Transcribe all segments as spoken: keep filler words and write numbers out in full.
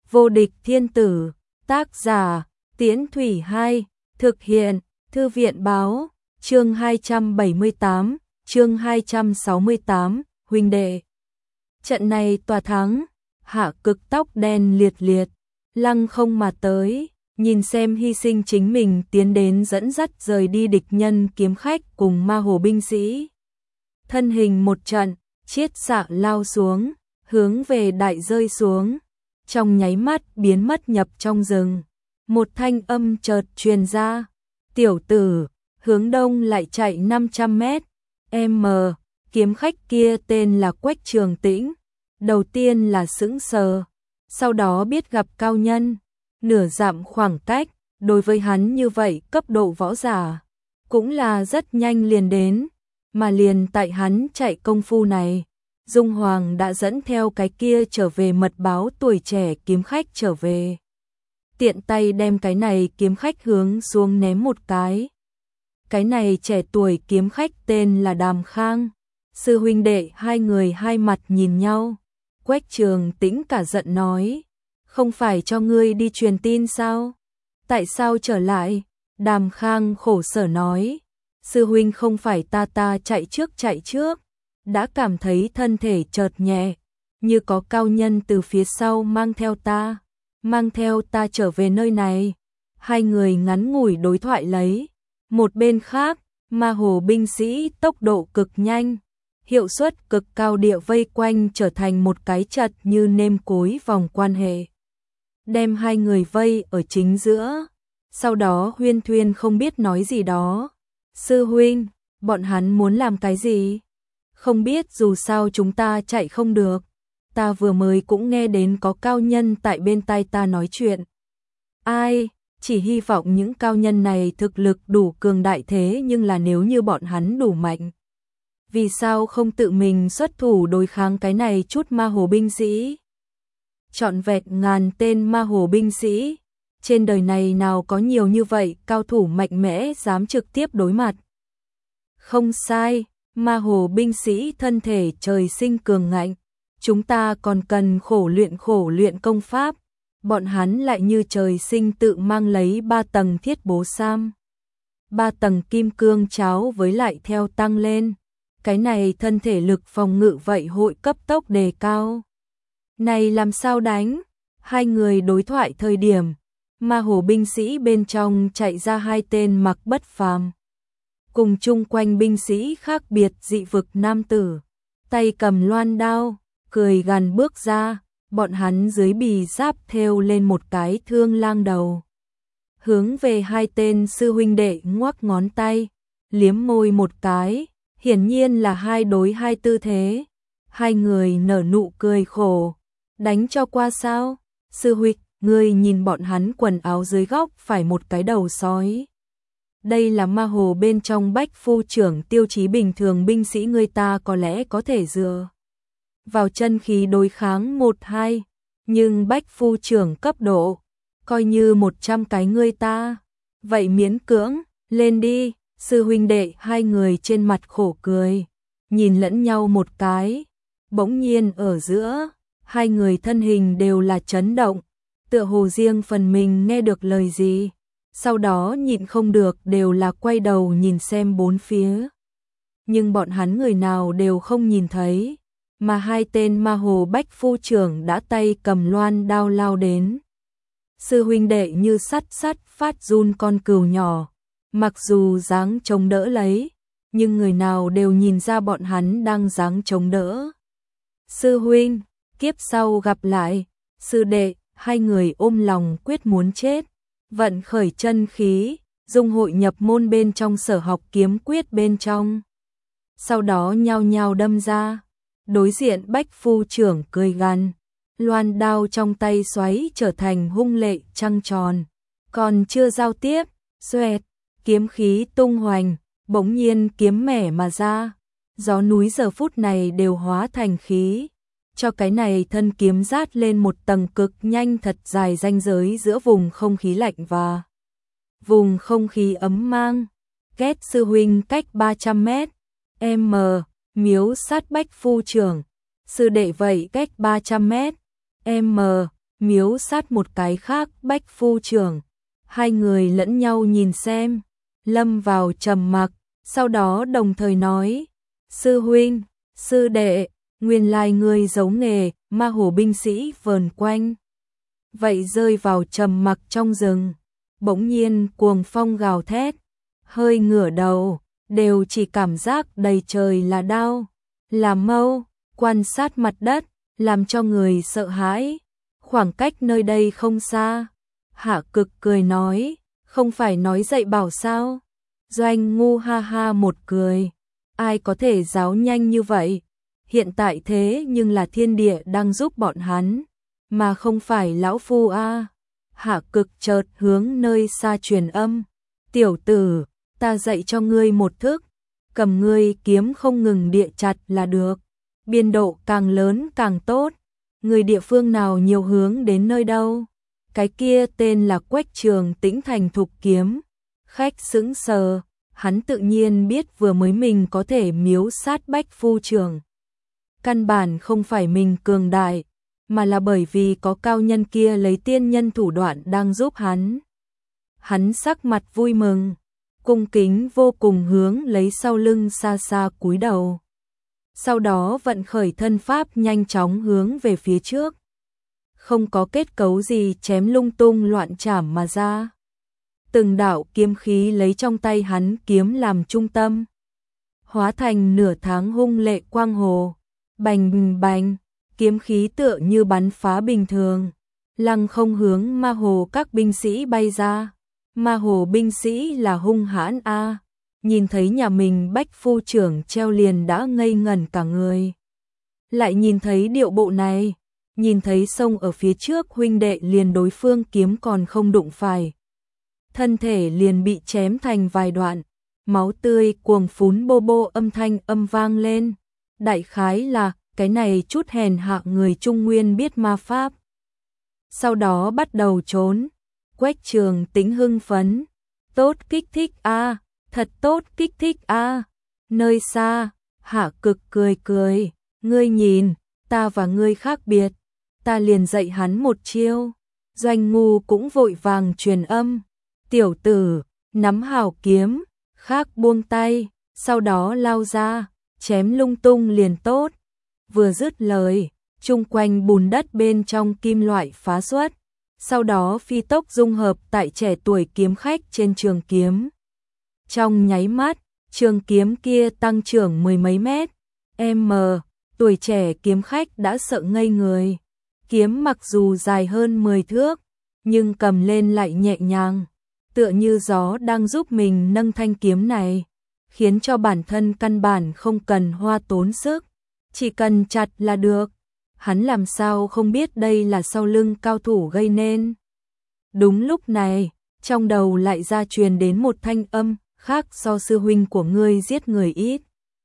Vô địch thiên tử, tác giả, Tiễn Thủy Hai, thực hiện, Thư viện báo, chương hai trăm bảy mươi tám, chương hai trăm sáu mươi tám, huynh đệ. Trận này tòa thắng, Hạ Cực tóc đen liệt liệt, lăng không mà tới, nhìn xem hy sinh chính mình tiến đến dẫn dắt rời đi địch nhân kiếm khách cùng ma hồ binh sĩ. Thân hình một trận, chiết xạ lao xuống, hướng về đại rơi xuống, trong nháy mắt biến mất nhập trong rừng. Một thanh âm chợt truyền ra, tiểu tử, hướng đông lại chạy năm trăm mét, m, kiếm khách kia tên là Quách Trường Tĩnh, đầu tiên là sững sờ, sau đó biết gặp cao nhân, nửa dặm khoảng cách, đối với hắn như vậy cấp độ võ giả, cũng là rất nhanh liền đến, mà liền tại hắn chạy công phu này, Dung Hoàng đã dẫn theo cái kia trở về mật báo tuổi trẻ kiếm khách trở về. Tiện tay đem cái này kiếm khách hướng xuống ném một cái. Cái này trẻ tuổi kiếm khách tên là Đàm Khang. Sư huynh đệ hai người hai mặt nhìn nhau. Quách Trường Tĩnh cả giận nói, không phải cho ngươi đi truyền tin sao? Tại sao trở lại? Đàm Khang khổ sở nói, sư huynh không phải ta ta chạy trước chạy trước, đã cảm thấy thân thể chợt nhẹ, như có cao nhân từ phía sau mang theo ta, mang theo ta trở về nơi này. Hai người ngắn ngủi đối thoại lấy. Một bên khác, ma hồ binh sĩ tốc độ cực nhanh, hiệu suất cực cao địa vây quanh trở thành một cái chật như nêm cối vòng quan hệ. Đem hai người vây ở chính giữa. Sau đó Huyên Thuyên không biết nói gì đó. Sư huynh, bọn hắn muốn làm cái gì? Không biết, dù sao chúng ta chạy không được. Ta vừa mới cũng nghe đến có cao nhân tại bên tai ta nói chuyện. Ai? Chỉ hy vọng những cao nhân này thực lực đủ cường đại, thế nhưng là nếu như bọn hắn đủ mạnh, vì sao không tự mình xuất thủ đối kháng cái này chút ma hồ binh sĩ? Trọn vẹn ngàn tên ma hồ binh sĩ, trên đời này nào có nhiều như vậy cao thủ mạnh mẽ dám trực tiếp đối mặt. Không sai, ma hồ binh sĩ thân thể trời sinh cường ngạnh, chúng ta còn cần khổ luyện khổ luyện công pháp. Bọn hắn lại như trời sinh tự mang lấy ba tầng thiết bố sam, ba tầng kim cương cháo với lại theo tăng lên. Cái này thân thể lực phòng ngự vậy hội cấp tốc đề cao. Này làm sao đánh? Hai người đối thoại thời điểm, ma hồ binh sĩ bên trong chạy ra hai tên mặc bất phàm, cùng chung quanh binh sĩ khác biệt dị vực nam tử, tay cầm loan đao, cười gằn bước ra. Bọn hắn dưới bì giáp thêu lên một cái thương lang đầu, hướng về hai tên sư huynh đệ ngoắc ngón tay, liếm môi một cái, hiển nhiên là hai đối hai tư thế. Hai người nở nụ cười khổ, đánh cho qua sao? Sư huynh, ngươi nhìn bọn hắn quần áo dưới góc phải một cái đầu sói. Đây là ma hồ bên trong bách phu trưởng tiêu chí, bình thường binh sĩ người ta có lẽ có thể dựa vào chân khí đối kháng một hai, nhưng bách phu trưởng cấp độ, coi như một trăm cái ngươi ta, vậy miễn cưỡng, lên đi. Sư huynh đệ hai người trên mặt khổ cười, nhìn lẫn nhau một cái, bỗng nhiên ở giữa, hai người thân hình đều là chấn động, tựa hồ riêng phần mình nghe được lời gì, sau đó nhịn không được đều là quay đầu nhìn xem bốn phía. Nhưng bọn hắn người nào đều không nhìn thấy, mà hai tên ma hồ bách phu trưởng đã tay cầm loan đao lao đến. Sư huynh đệ như sắt sắt phát run con cừu nhỏ, mặc dù dáng chống đỡ lấy, nhưng người nào đều nhìn ra bọn hắn đang dáng chống đỡ. Sư huynh, kiếp sau gặp lại. Sư đệ, hai người ôm lòng quyết muốn chết, vận khởi chân khí, dung hội nhập môn bên trong sở học kiếm quyết bên trong, sau đó nhao nhao đâm ra. Đối diện bách phu trưởng cười gằn, loan đao trong tay xoáy trở thành hung lệ trăng tròn, còn chưa giao tiếp, xoẹt, kiếm khí tung hoành, bỗng nhiên kiếm mẻ mà ra, gió núi giờ phút này đều hóa thành khí, cho cái này thân kiếm rát lên một tầng cực nhanh thật dài ranh giới giữa vùng không khí lạnh và vùng không khí ấm mang. Ghét sư huynh cách ba trăm mét, m, miếu sát bách phu trưởng, sư đệ vậy cách ba trăm mét, m, miếu sát một cái khác Bách Phu Trưởng. Hai người lẫn nhau nhìn xem, lâm vào trầm mặc, sau đó đồng thời nói, sư huynh, sư đệ, nguyên lai ngươi giấu nghề, ma hồ binh sĩ vờn quanh. Vậy rơi vào trầm mặc trong rừng, bỗng nhiên cuồng phong gào thét, hơi ngửa đầu, đều chỉ cảm giác đầy trời là đau, là mâu, quan sát mặt đất, làm cho người sợ hãi. Khoảng cách nơi đây không xa. Hạ Cực cười nói, không phải nói dạy bảo sao? Doanh Ngu ha ha một cười, ai có thể giáo nhanh như vậy? Hiện tại thế nhưng là thiên địa đang giúp bọn hắn, mà không phải lão phu a. Hạ Cực chợt hướng nơi xa truyền âm, tiểu tử, ta dạy cho ngươi một thức, cầm ngươi kiếm không ngừng địa chặt là được, biên độ càng lớn càng tốt. Người địa phương nào nhiều hướng đến nơi đâu? Cái kia tên là Quách Trường Tĩnh thành thục kiếm. Khách sững sờ, hắn tự nhiên biết vừa mới mình có thể miếu sát Bách Phu Trưởng. Căn bản không phải mình cường đại, mà là bởi vì có cao nhân kia lấy tiên nhân thủ đoạn đang giúp hắn. Hắn sắc mặt vui mừng, cung kính vô cùng hướng lấy sau lưng xa xa cúi đầu. Sau đó vận khởi thân pháp nhanh chóng hướng về phía trước. Không có kết cấu gì chém lung tung loạn chảm mà ra. Từng đạo kiếm khí lấy trong tay hắn kiếm làm trung tâm, hóa thành nửa tháng hung lệ quang hồ. Bành bành, kiếm khí tựa như bắn phá bình thường, lăng không hướng ma hồ các binh sĩ bay ra. Ma hồ binh sĩ là hung hãn a. Nhìn thấy nhà mình Bách Phu Trưởng treo liền đã ngây ngẩn cả người. Lại nhìn thấy điệu bộ này, nhìn thấy sông ở phía trước huynh đệ liền đối phương kiếm còn không đụng phải. Thân thể liền bị chém thành vài đoạn, máu tươi cuồng phún bô bô âm thanh âm vang lên. Đại khái là, cái này chút hèn hạ người Trung Nguyên biết ma pháp. Sau đó bắt đầu trốn. Quách Trường Tĩnh hưng phấn. Tốt kích thích a, thật tốt kích thích a. Nơi xa, Hạ Cực cười cười, ngươi nhìn, ta và ngươi khác biệt, ta liền dạy hắn một chiêu. Doanh Ngu cũng vội vàng truyền âm, tiểu tử, nắm hảo kiếm, khác buông tay, sau đó lao ra, chém lung tung liền tốt. Vừa dứt lời, chung quanh bùn đất bên trong kim loại phá xuất, sau đó phi tốc dung hợp tại trẻ tuổi kiếm khách trên trường kiếm. Trong nháy mắt, trường kiếm kia tăng trưởng mười mấy mét, m, tuổi trẻ kiếm khách đã sợ ngây người. Kiếm mặc dù dài hơn mười thước, nhưng cầm lên lại nhẹ nhàng, tựa như gió đang giúp mình nâng thanh kiếm này, khiến cho bản thân căn bản không cần hoa tốn sức, chỉ cần chặt là được. Hắn làm sao không biết đây là sau lưng cao thủ gây nên. Đúng lúc này, trong đầu lại ra truyền đến một thanh âm khác, so sư huynh của ngươi giết người ít.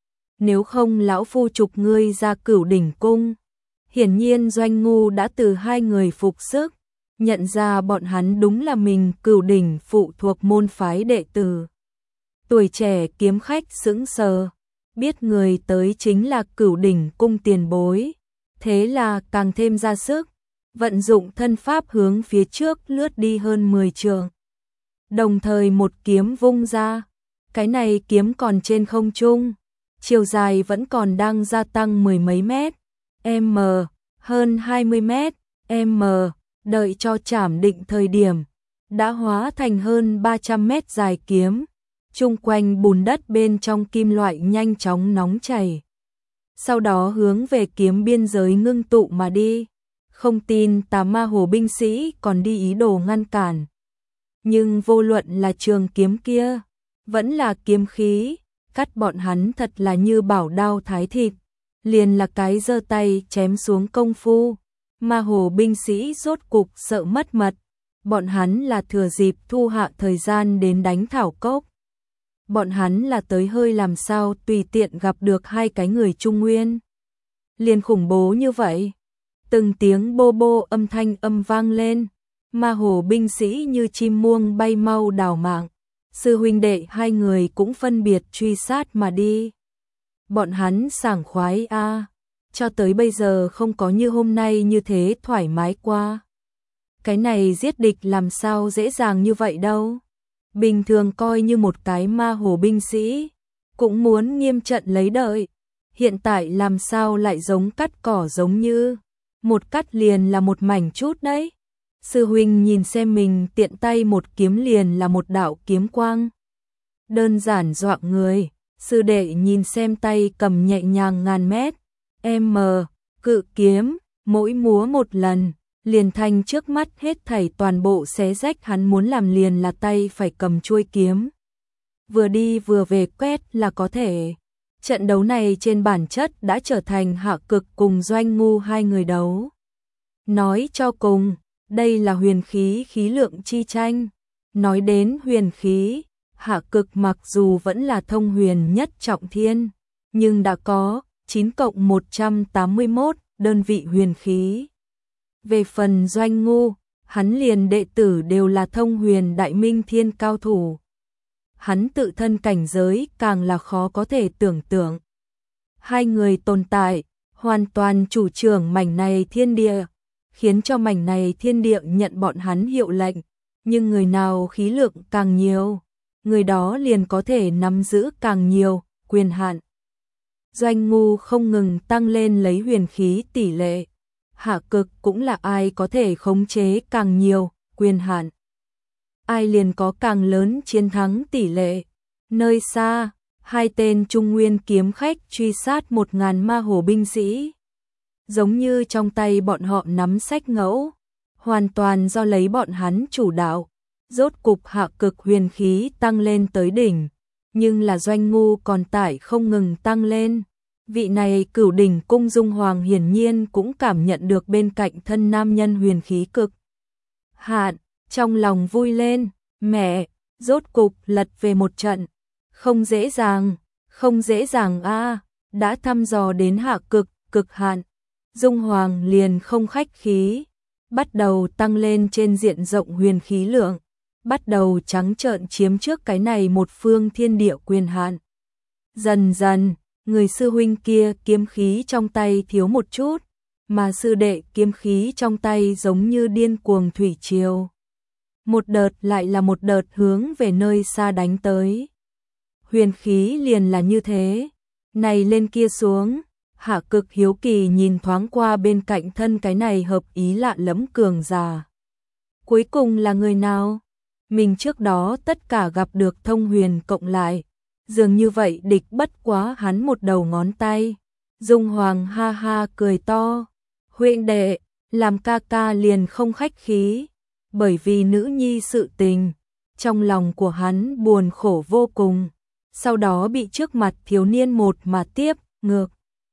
Nếu không lão phu trục ngươi ra Cửu Đỉnh cung. Hiển nhiên Doanh Ngu đã từ hai người phục sức, nhận ra bọn hắn đúng là mình Cửu Đỉnh phụ thuộc môn phái đệ tử. Tuổi trẻ kiếm khách sững sờ, biết người tới chính là Cửu Đỉnh cung tiền bối, thế là càng thêm ra sức, vận dụng thân pháp hướng phía trước lướt đi hơn mười trượng. Đồng thời một kiếm vung ra, cái này kiếm còn trên không trung, chiều dài vẫn còn đang gia tăng mười mấy mét, m, hơn hai mươi mét, m, đợi cho chảm định thời điểm, đã hóa thành hơn ba trăm mét dài kiếm. Chung quanh bùn đất bên trong kim loại nhanh chóng nóng chảy, sau đó hướng về kiếm biên giới ngưng tụ mà đi. Không tin tà ma hồ binh sĩ còn đi ý đồ ngăn cản. Nhưng vô luận là trường kiếm kia, vẫn là kiếm khí, cắt bọn hắn thật là như bảo đao thái thịt, liền là cái giơ tay chém xuống công phu. Ma hồ binh sĩ rốt cục sợ mất mật, bọn hắn là thừa dịp thu hạ thời gian đến đánh thảo cốc. Bọn hắn là tới hơi làm sao tùy tiện gặp được hai cái người Trung Nguyên. Liền khủng bố như vậy. Từng tiếng bô bô âm thanh âm vang lên, ma hồ binh sĩ như chim muông bay mau đào mạng. Sư huynh đệ hai người cũng phân biệt truy sát mà đi. Bọn hắn sảng khoái a, cho tới bây giờ không có như hôm nay như thế thoải mái qua. cái này giết địch làm sao dễ dàng như vậy đâu. Bình thường coi như một cái ma hồ binh sĩ, cũng muốn nghiêm trận lấy đợi. Hiện tại làm sao lại giống cắt cỏ giống như, một cắt liền là một mảnh chút đấy. Sư huynh nhìn xem mình tiện tay một kiếm liền là một đạo kiếm quang. Đơn giản dọa người, sư đệ nhìn xem tay cầm nhẹ nhàng ngàn mét, m, cự kiếm, mỗi múa một lần, liền thành trước mắt hết thảy toàn bộ xé rách hắn muốn làm liền là tay phải cầm chuôi kiếm. Vừa đi vừa về quét là có thể. Trận đấu này trên bản chất đã trở thành Hạ Cực cùng Doanh Ngu hai người đấu. Nói cho cùng, đây là huyền khí khí lượng chi tranh. Nói đến huyền khí, Hạ Cực mặc dù vẫn là thông huyền nhất trọng thiên, nhưng đã có chín cộng một trăm tám mươi mốt đơn vị huyền khí. Về phần Doanh Ngu, hắn liền đệ tử đều là thông huyền đại minh thiên cao thủ. Hắn tự thân cảnh giới càng là khó có thể tưởng tượng. Hai người tồn tại, hoàn toàn chủ trưởng mảnh này thiên địa, khiến cho mảnh này thiên địa nhận bọn hắn hiệu lệnh, nhưng người nào khí lượng càng nhiều, người đó liền có thể nắm giữ càng nhiều quyền hạn. Doanh Ngu không ngừng tăng lên lấy huyền khí tỷ lệ, Hạ Cực cũng là ai có thể khống chế càng nhiều quyền hạn, ai liền có càng lớn chiến thắng tỷ lệ. Nơi xa, hai tên Trung Nguyên kiếm khách truy sát một ngàn ma hồ binh sĩ. Giống như trong tay bọn họ nắm sách ngẫu, hoàn toàn do lấy bọn hắn chủ đạo. Rốt cục Hạ Cực huyền khí tăng lên tới đỉnh, nhưng là Doanh Ngu còn tải không ngừng tăng lên. Vị này cửu đỉnh cung Dung Hoàng hiển nhiên cũng cảm nhận được bên cạnh thân nam nhân huyền khí cực hạn, trong lòng vui lên, mẹ, rốt cục lật về một trận. Không dễ dàng, không dễ dàng a, đã thăm dò đến Hạ Cực cực hạn. Dung Hoàng liền không khách khí, bắt đầu tăng lên trên diện rộng huyền khí lượng, bắt đầu trắng trợn chiếm trước cái này một phương thiên địa quyền hạn. Dần dần, người sư huynh kia kiếm khí trong tay thiếu một chút, mà sư đệ kiếm khí trong tay giống như điên cuồng thủy triều. Một đợt lại là một đợt hướng về nơi xa đánh tới. Huyền khí liền là như thế, này lên kia xuống. Hạ Cực hiếu kỳ nhìn thoáng qua bên cạnh thân cái này hợp ý lạ lẫm cường giả. Cuối cùng là người nào? Mình trước đó tất cả gặp được thông huyền cộng lại, dường như vậy địch bất quá hắn một đầu ngón tay. Dung Hoàng ha ha cười to, huynh đệ, làm ca ca liền không khách khí, bởi vì nữ nhi sự tình, trong lòng của hắn buồn khổ vô cùng, sau đó bị trước mặt thiếu niên một mà tiếp, ngược.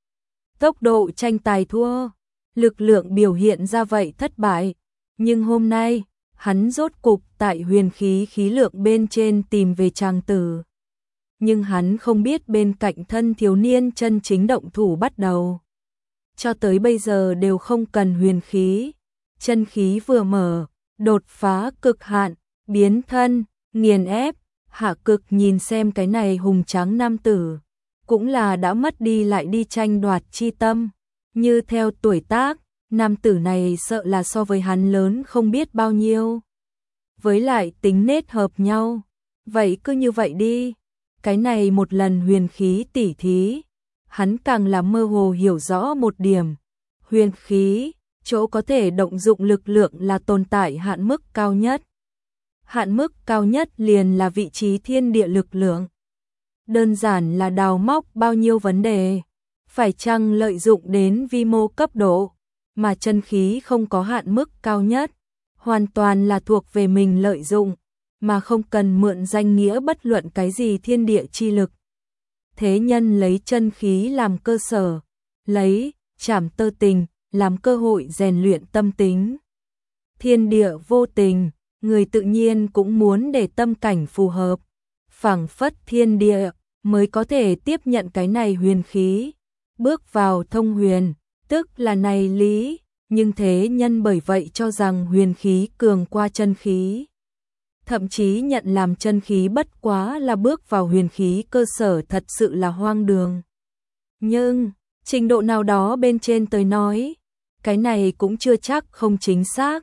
Tốc độ tranh tài thua, lực lượng biểu hiện ra vậy thất bại, nhưng hôm nay, hắn rốt cục tại huyền khí khí lượng bên trên tìm về tràng tử. Nhưng hắn không biết bên cạnh thân thiếu niên chân chính động thủ bắt đầu. Cho tới bây giờ đều không cần huyền khí, chân khí vừa mở, đột phá cực hạn, biến thân, nghiền ép. Hạ Cực nhìn xem cái này hùng tráng nam tử, cũng là đã mất đi lại đi tranh đoạt chi tâm. Như theo tuổi tác, nam tử này sợ là so với hắn lớn không biết bao nhiêu. Với lại tính nết hợp nhau, vậy cứ như vậy đi. Cái này một lần huyền khí tỉ thí, hắn càng là mơ hồ hiểu rõ một điểm. Huyền khí, chỗ có thể động dụng lực lượng là tồn tại hạn mức cao nhất. Hạn mức cao nhất liền là vị trí thiên địa lực lượng. Đơn giản là đào móc bao nhiêu vấn đề, phải chăng lợi dụng đến vi mô cấp độ, mà chân khí không có hạn mức cao nhất, hoàn toàn là thuộc về mình lợi dụng, mà không cần mượn danh nghĩa bất luận cái gì thiên địa chi lực. Thế nhân lấy chân khí làm cơ sở, lấy trảm tơ tình làm cơ hội rèn luyện tâm tính. Thiên địa vô tình, người tự nhiên cũng muốn để tâm cảnh phù hợp, phảng phất thiên địa mới có thể tiếp nhận cái này huyền khí, bước vào thông huyền, tức là này lý, nhưng thế nhân bởi vậy cho rằng huyền khí cường qua chân khí. Thậm chí nhận làm chân khí bất quá là bước vào huyền khí cơ sở thật sự là hoang đường. Nhưng, trình độ nào đó bên trên tới nói, cái này cũng chưa chắc không chính xác.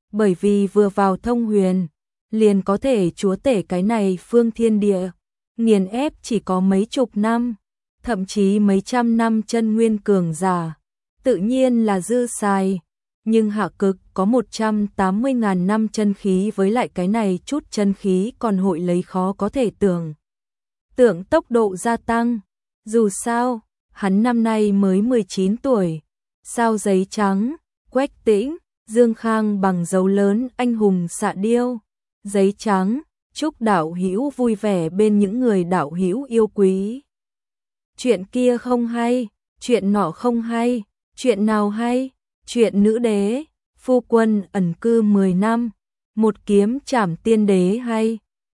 bởi vì vừa vào thông huyền, liền có thể chúa tể cái này phương thiên địa, nghiền ép chỉ có mấy chục năm, thậm chí mấy trăm năm chân nguyên cường giả, tự nhiên là dư xài. Nhưng hạ cực có một trăm tám mươi ngàn năm chân khí, với lại cái này chút chân khí còn hội lấy khó có thể tưởng tượng tốc độ gia tăng. Dù sao, hắn năm nay mới mười chín tuổi. Sao giấy trắng, Quách Tĩnh, Dương Khang bằng dấu lớn anh hùng xạ điêu. Giấy trắng, chúc đạo hữu vui vẻ bên những người đạo hữu yêu quý. Chuyện kia không hay, chuyện nọ không hay, chuyện nào hay? Chuyện nữ đế, phu quân ẩn cư mười năm, một kiếm trảm tiên đế hay.